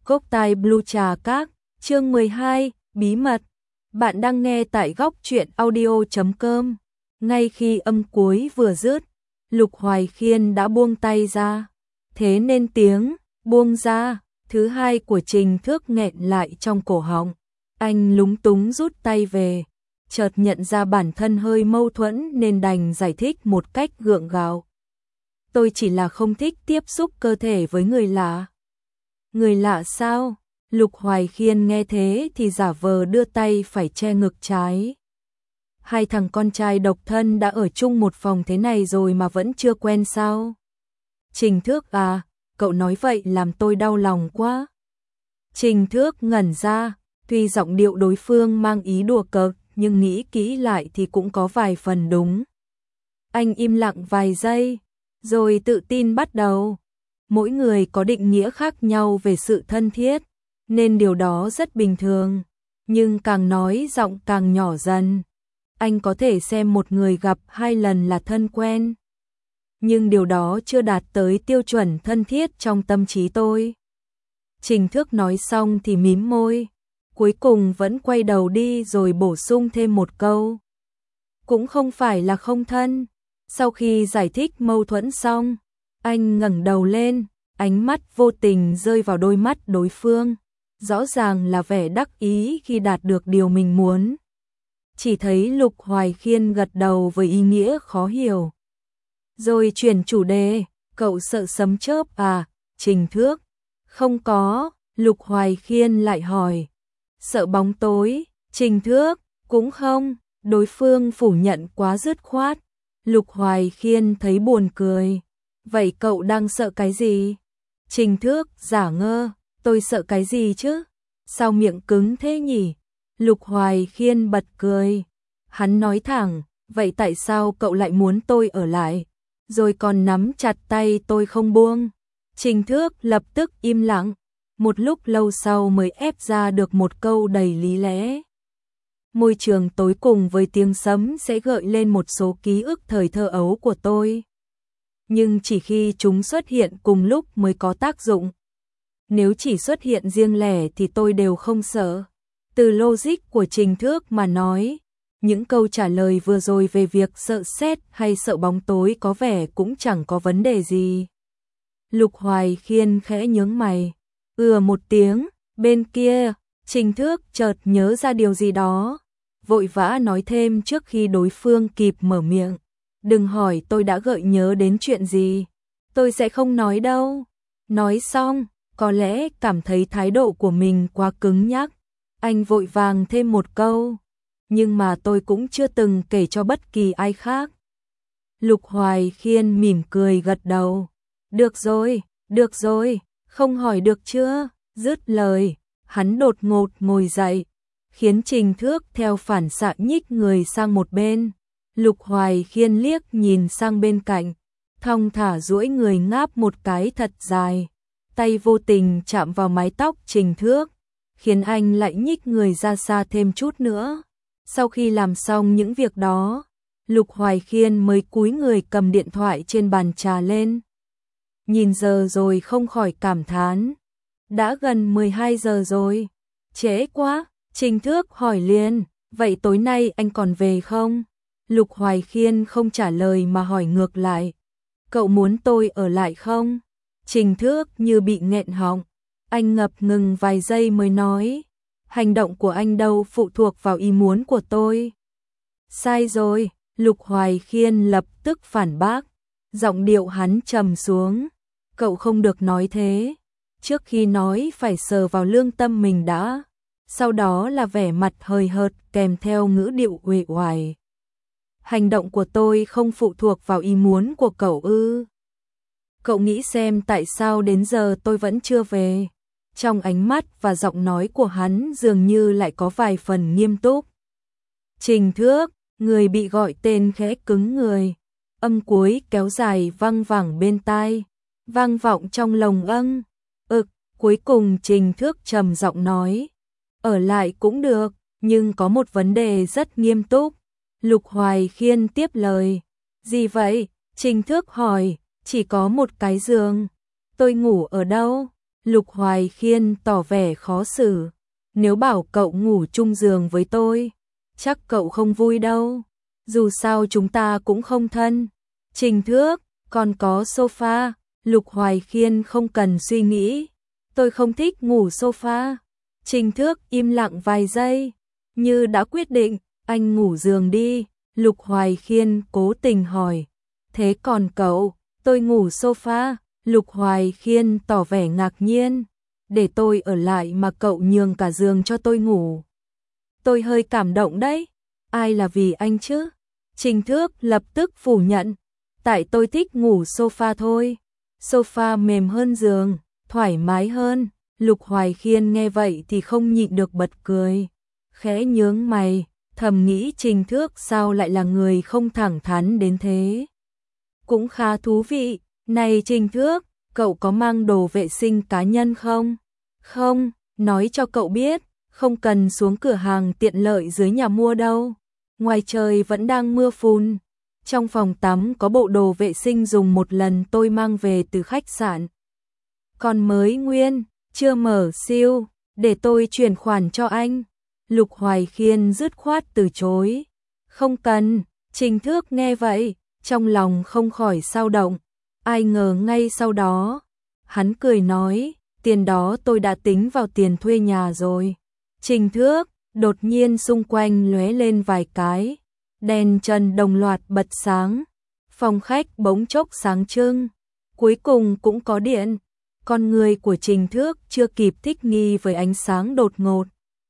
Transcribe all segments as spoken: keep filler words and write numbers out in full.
Cốc tai Blue Trà Các, chương mười hai, Bí mật. Bạn đang nghe tại góc truyện audio chấm com. Ngay khi âm cuối vừa dứt, Lục Hoài Khiên đã buông tay ra. Thế nên tiếng buông ra thứ hai của Trình Thước nghẹn lại trong cổ họng. Anh lúng túng rút tay về, chợt nhận ra bản thân hơi mâu thuẫn nên đành giải thích một cách gượng gạo. Tôi chỉ là không thích tiếp xúc cơ thể với người lạ. Người lạ sao? Lục Hoài Khiên nghe thế thì giả vờ đưa tay phải che ngực trái. Hai thằng con trai độc thân đã ở chung một phòng thế này rồi mà vẫn chưa quen sao? Trình Thước à, cậu nói vậy làm tôi đau lòng quá. Trình Thước ngẩn ra, tuy giọng điệu đối phương mang ý đùa cợt, nhưng nghĩ kỹ lại thì cũng có vài phần đúng. Anh im lặng vài giây, rồi tự tin bắt đầu. Mỗi người có định nghĩa khác nhau về sự thân thiết, nên điều đó rất bình thường. Nhưng càng nói giọng càng nhỏ dần. Anh có thể xem một người gặp hai lần là thân quen, nhưng điều đó chưa đạt tới tiêu chuẩn thân thiết trong tâm trí tôi. Trình Thước nói xong thì mím môi, cuối cùng vẫn quay đầu đi rồi bổ sung thêm một câu. Cũng không phải là không thân. Sau khi giải thích mâu thuẫn xong, anh ngẩng đầu lên, ánh mắt vô tình rơi vào đôi mắt đối phương, rõ ràng là vẻ đắc ý khi đạt được điều mình muốn. Chỉ thấy Lục Hoài Khiên gật đầu với ý nghĩa khó hiểu. Rồi chuyển chủ đề, cậu sợ sấm chớp à, Trình Thước? Không có, Lục Hoài Khiên lại hỏi. Sợ bóng tối, Trình Thước? Cũng không, đối phương phủ nhận quá dứt khoát. Lục Hoài Khiên thấy buồn cười. Vậy cậu đang sợ cái gì? Trình Thước giả ngơ, tôi sợ cái gì chứ? Sao miệng cứng thế nhỉ? Lục Hoài Khiên bật cười. Hắn nói thẳng, vậy tại sao cậu lại muốn tôi ở lại? Rồi còn nắm chặt tay tôi không buông. Trình Thước lập tức im lặng, một lúc lâu sau mới ép ra được một câu đầy lý lẽ. Môi trường tối cùng với tiếng sấm sẽ gợi lên một số ký ức thời thơ ấu của tôi. Nhưng chỉ khi chúng xuất hiện cùng lúc mới có tác dụng. Nếu chỉ xuất hiện riêng lẻ thì tôi đều không sợ. Từ logic của Trình Thước mà nói, những câu trả lời vừa rồi về việc sợ sét hay sợ bóng tối có vẻ cũng chẳng có vấn đề gì. Lục Hoài Khiên khẽ nhướng mày, ừa một tiếng, bên kia, Trình Thước chợt nhớ ra điều gì đó, vội vã nói thêm trước khi đối phương kịp mở miệng. Đừng hỏi tôi đã gợi nhớ đến chuyện gì, tôi sẽ không nói đâu. Nói xong, có lẽ cảm thấy thái độ của mình quá cứng nhắc, anh vội vàng thêm một câu. Nhưng mà tôi cũng chưa từng kể cho bất kỳ ai khác. Lục Hoài Khiên mỉm cười gật đầu. Được rồi, được rồi, không hỏi được chưa? Dứt lời, hắn đột ngột ngồi dậy, khiến Trình Thước theo phản xạ nhích người sang một bên. Lục Hoài Khiên liếc nhìn sang bên cạnh, thong thả duỗi người ngáp một cái thật dài, tay vô tình chạm vào mái tóc Trình Thước, khiến anh lại nhích người ra xa thêm chút nữa. Sau khi làm xong những việc đó, Lục Hoài Khiên mới cúi người cầm điện thoại trên bàn trà lên. Nhìn giờ rồi không khỏi cảm thán. Đã gần mười hai giờ rồi. Trễ quá, Trình Thước hỏi liền, vậy tối nay anh còn về không? Lục Hoài Khiên không trả lời mà hỏi ngược lại. Cậu muốn tôi ở lại không? Trình Thước như bị nghẹn họng. Anh ngập ngừng vài giây mới nói. Hành động của anh đâu phụ thuộc vào ý muốn của tôi. Sai rồi, Lục Hoài Khiên lập tức phản bác. Giọng điệu hắn trầm xuống. Cậu không được nói thế. Trước khi nói phải sờ vào lương tâm mình đã. Sau đó là vẻ mặt hời hợt kèm theo ngữ điệu uể oải. Hành động của tôi không phụ thuộc vào ý muốn của cậu ư? Cậu nghĩ xem tại sao đến giờ tôi vẫn chưa về? Trong ánh mắt và giọng nói của hắn dường như lại có vài phần nghiêm túc. Trình Thước, người bị gọi tên khẽ cứng người. Âm cuối kéo dài vang vẳng bên tai, vang vọng trong lồng âng. Ực, cuối cùng Trình Thước trầm giọng nói. Ở lại cũng được, nhưng có một vấn đề rất nghiêm túc. Lục Hoài Khiên tiếp lời. Gì vậy? Trình Thước hỏi. Chỉ có một cái giường. Tôi ngủ ở đâu? Lục Hoài Khiên tỏ vẻ khó xử. Nếu bảo cậu ngủ chung giường với tôi, chắc cậu không vui đâu. Dù sao chúng ta cũng không thân. Trình Thước, còn có sofa. Lục Hoài Khiên không cần suy nghĩ. Tôi không thích ngủ sofa. Trình Thước im lặng vài giây. Như đã quyết định, anh ngủ giường đi. Lục Hoài Khiên cố tình hỏi. Thế còn cậu? Tôi ngủ sofa. Lục Hoài Khiên tỏ vẻ ngạc nhiên. Để tôi ở lại mà cậu nhường cả giường cho tôi ngủ. Tôi hơi cảm động đấy. Ai là vì anh chứ? Trình Thước lập tức phủ nhận. Tại tôi thích ngủ sofa thôi. Sofa mềm hơn giường, thoải mái hơn. Lục Hoài Khiên nghe vậy thì không nhịn được bật cười. Khẽ nhướng mày, thầm nghĩ Trình Thước sao lại là người không thẳng thắn đến thế. Cũng khá thú vị. Này Trình Thước, cậu có mang đồ vệ sinh cá nhân không? Không, nói cho cậu biết, không cần xuống cửa hàng tiện lợi dưới nhà mua đâu. Ngoài trời vẫn đang mưa phùn. Trong phòng tắm có bộ đồ vệ sinh dùng một lần tôi mang về từ khách sạn. Còn mới nguyên, chưa mở siêu, để tôi chuyển khoản cho anh. Lục Hoài Khiên dứt khoát từ chối. Không cần. Trình Thước nghe vậy, trong lòng không khỏi xao động. Ai ngờ ngay sau đó, hắn cười nói, tiền đó tôi đã tính vào tiền thuê nhà rồi. Trình Thước, đột nhiên xung quanh lóe lên vài cái, đèn trần đồng loạt bật sáng, phòng khách bỗng chốc sáng trưng, cuối cùng cũng có điện. Con người của Trình Thước chưa kịp thích nghi với ánh sáng đột ngột.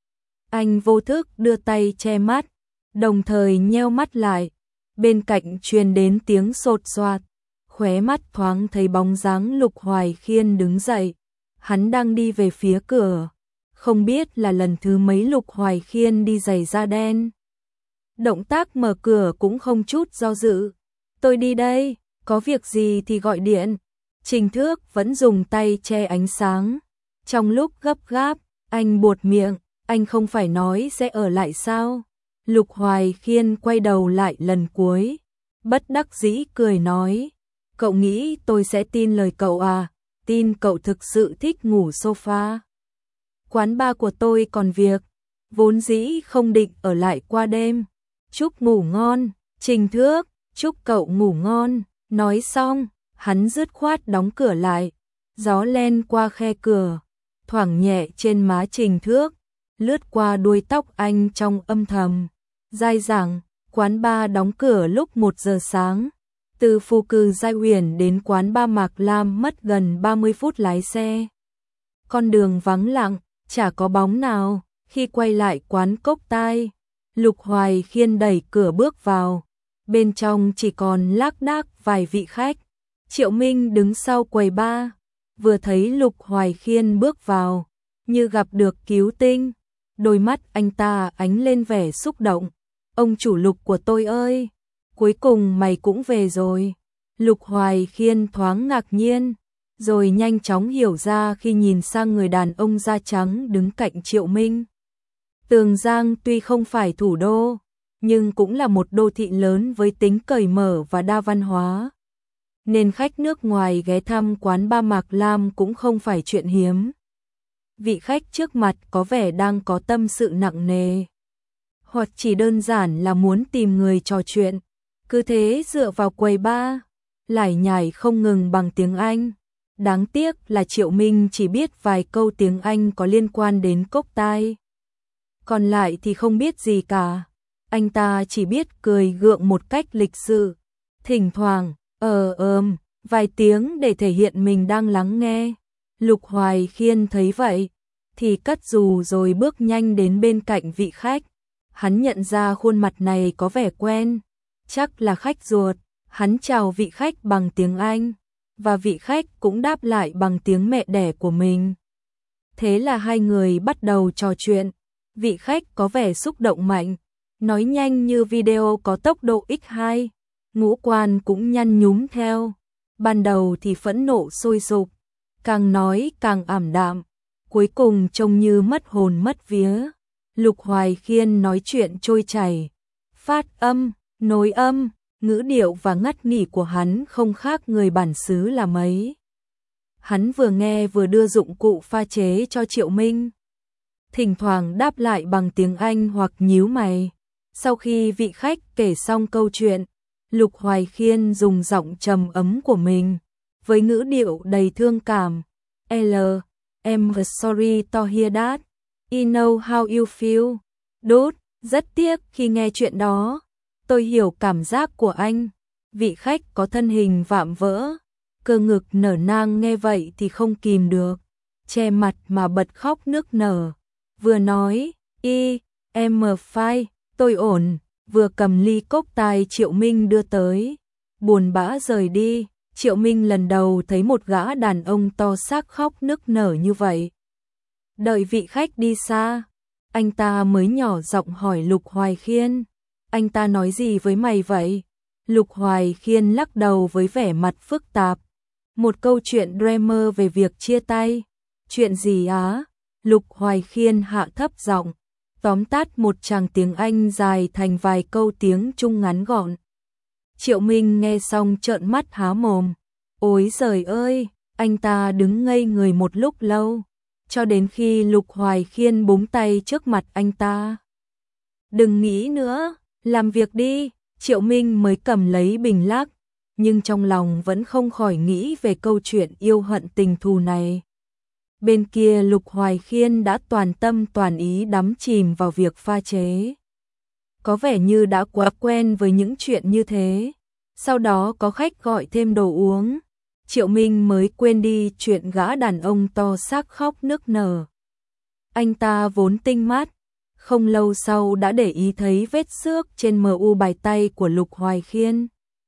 Anh vô thức đưa tay che mắt, đồng thời nheo mắt lại, bên cạnh truyền đến tiếng sột soạt. Khóe mắt thoáng thấy bóng dáng Lục Hoài Khiên đứng dậy. Hắn đang đi về phía cửa. Không biết là lần thứ mấy Lục Hoài Khiên đi giày da đen. Động tác mở cửa cũng không chút do dự. Tôi đi đây, có việc gì thì gọi điện. Trình Thước vẫn dùng tay che ánh sáng. Trong lúc gấp gáp, anh buột miệng, anh không phải nói sẽ ở lại sao? Lục Hoài Khiên quay đầu lại lần cuối. Bất đắc dĩ cười nói. Cậu nghĩ tôi sẽ tin lời cậu à? Tin cậu thực sự thích ngủ sofa. Quán bar của tôi còn việc, vốn dĩ không định ở lại qua đêm. Chúc ngủ ngon, Trình Thước, chúc cậu ngủ ngon. Nói xong, hắn dứt khoát đóng cửa lại. Gió len qua khe cửa, thoảng nhẹ trên má Trình Thước, lướt qua đuôi tóc anh trong âm thầm. Dai dẳng, quán bar đóng cửa lúc một giờ sáng. Từ Phù Cừ Giai Uyển đến quán bar Mạc Lam mất gần ba mươi phút lái xe. Con đường vắng lặng, chả có bóng nào. Khi quay lại quán Cốc Tai, Lục Hoài Khiên đẩy cửa bước vào. Bên trong chỉ còn lác đác vài vị khách. Triệu Minh đứng sau quầy bar, vừa thấy Lục Hoài Khiên bước vào, như gặp được cứu tinh. Đôi mắt anh ta ánh lên vẻ xúc động. Ông chủ Lục của tôi ơi! Cuối cùng mày cũng về rồi. Lục Hoài Khiên thoáng ngạc nhiên, rồi nhanh chóng hiểu ra khi nhìn sang người đàn ông da trắng đứng cạnh Triệu Minh. Tường Giang tuy không phải thủ đô, nhưng cũng là một đô thị lớn với tính cởi mở và đa văn hóa. Nên khách nước ngoài ghé thăm quán bar Mạc Lam cũng không phải chuyện hiếm. Vị khách trước mặt có vẻ đang có tâm sự nặng nề, hoặc chỉ đơn giản là muốn tìm người trò chuyện. Cứ thế dựa vào quầy bar, lải nhải không ngừng bằng tiếng Anh. Đáng tiếc là Triệu Minh chỉ biết vài câu tiếng Anh có liên quan đến Cốc Tai. Còn lại thì không biết gì cả. Anh ta chỉ biết cười gượng một cách lịch sự, thỉnh thoảng ờ ờm vài tiếng để thể hiện mình đang lắng nghe. Lục Hoài Khiên thấy vậy thì cất dù rồi bước nhanh đến bên cạnh vị khách. Hắn nhận ra khuôn mặt này có vẻ quen, chắc là khách ruột. Hắn chào vị khách bằng tiếng Anh, và vị khách cũng đáp lại bằng tiếng mẹ đẻ của mình. Thế là hai người bắt đầu trò chuyện. Vị khách có vẻ xúc động mạnh, nói nhanh như video có tốc độ nhân hai, ngũ quan cũng nhăn nhúm theo. Ban đầu thì phẫn nộ sôi sục, càng nói càng ảm đạm, cuối cùng trông như mất hồn mất vía. Lục Hoài Khiên nói chuyện trôi chảy, phát âm, nối âm, ngữ điệu và ngắt nghỉ của hắn không khác người bản xứ là mấy. hắn vừa nghe vừa đưa dụng cụ pha chế cho Triệu Minh. Thỉnh thoảng đáp lại bằng tiếng Anh hoặc nhíu mày. Sau khi vị khách kể xong câu chuyện, Lục Hoài Khiên dùng giọng trầm ấm của mình, với ngữ điệu đầy thương cảm. L, I'm sorry to hear that. I know how you feel. Dude, rất tiếc khi nghe chuyện đó. Tôi hiểu cảm giác của anh. Vị khách có thân hình vạm vỡ, cơ ngực nở nang nghe vậy thì không kìm được, che mặt mà bật khóc nức nở. Vừa nói, y, em fine, tôi ổn, vừa cầm ly cốc tài Triệu Minh đưa tới. Buồn bã rời đi, Triệu Minh lần đầu thấy một gã đàn ông to xác khóc nức nở như vậy. Đợi vị khách đi xa, anh ta mới nhỏ giọng hỏi Lục Hoài Khiên, anh ta nói gì với mày vậy? Lục Hoài Khiên lắc đầu với vẻ mặt phức tạp. Một câu chuyện drama về việc chia tay. Chuyện gì á? Lục Hoài Khiên hạ thấp giọng, tóm tắt một tràng tiếng Anh dài thành vài câu tiếng Trung ngắn gọn. Triệu Minh nghe xong trợn mắt há mồm. Ôi giời ơi, anh ta đứng ngây người một lúc lâu, cho đến khi Lục Hoài Khiên búng tay trước mặt anh ta. Đừng nghĩ nữa, làm việc đi. Triệu Minh mới cầm lấy bình lắc, nhưng trong lòng vẫn không khỏi nghĩ về câu chuyện yêu hận tình thù này. Bên kia Lục Hoài Khiên đã toàn tâm toàn ý đắm chìm vào việc pha chế. Có vẻ như đã quá quen với những chuyện như thế. Sau đó có khách gọi thêm đồ uống, Triệu Minh mới quên đi chuyện gã đàn ông to xác khóc nức nở. Anh ta vốn tinh mắt, không lâu sau đã để ý thấy vết xước trên mờ u bài tay của Lục Hoài Khiên.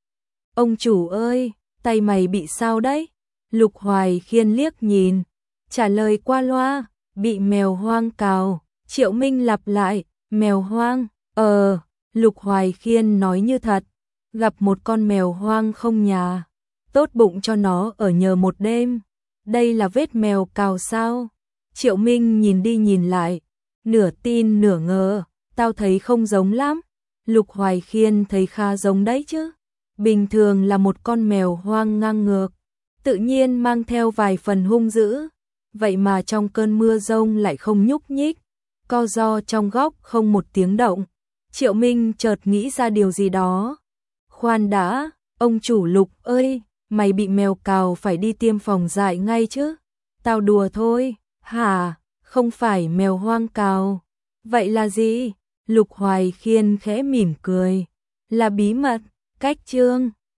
Ông chủ ơi, tay mày bị sao đấy? Lục Hoài Khiên liếc nhìn, trả lời qua loa, bị mèo hoang cào. Triệu Minh lặp lại, mèo hoang, ờ, Lục Hoài Khiên nói như thật, gặp một con mèo hoang không nhà, tốt bụng cho nó ở nhờ một đêm. Đây là vết mèo cào sao? Triệu Minh nhìn đi nhìn lại, nửa tin nửa ngờ, tao thấy không giống lắm. Lục Hoài Khiên thấy khá giống đấy chứ. Bình thường là một con mèo hoang ngang ngược, tự nhiên mang theo vài phần hung dữ, vậy mà trong cơn mưa rông lại không nhúc nhích, co ro trong góc không một tiếng động. Triệu Minh chợt nghĩ ra điều gì đó. Khoan đã, ông chủ Lục ơi, mày bị mèo cào phải đi tiêm phòng dại ngay chứ? Tao đùa thôi. Hả? Không phải mèo hoang cào. Vậy là gì? Lục Hoài Khiên khẽ mỉm cười. Là bí mật, cách chương.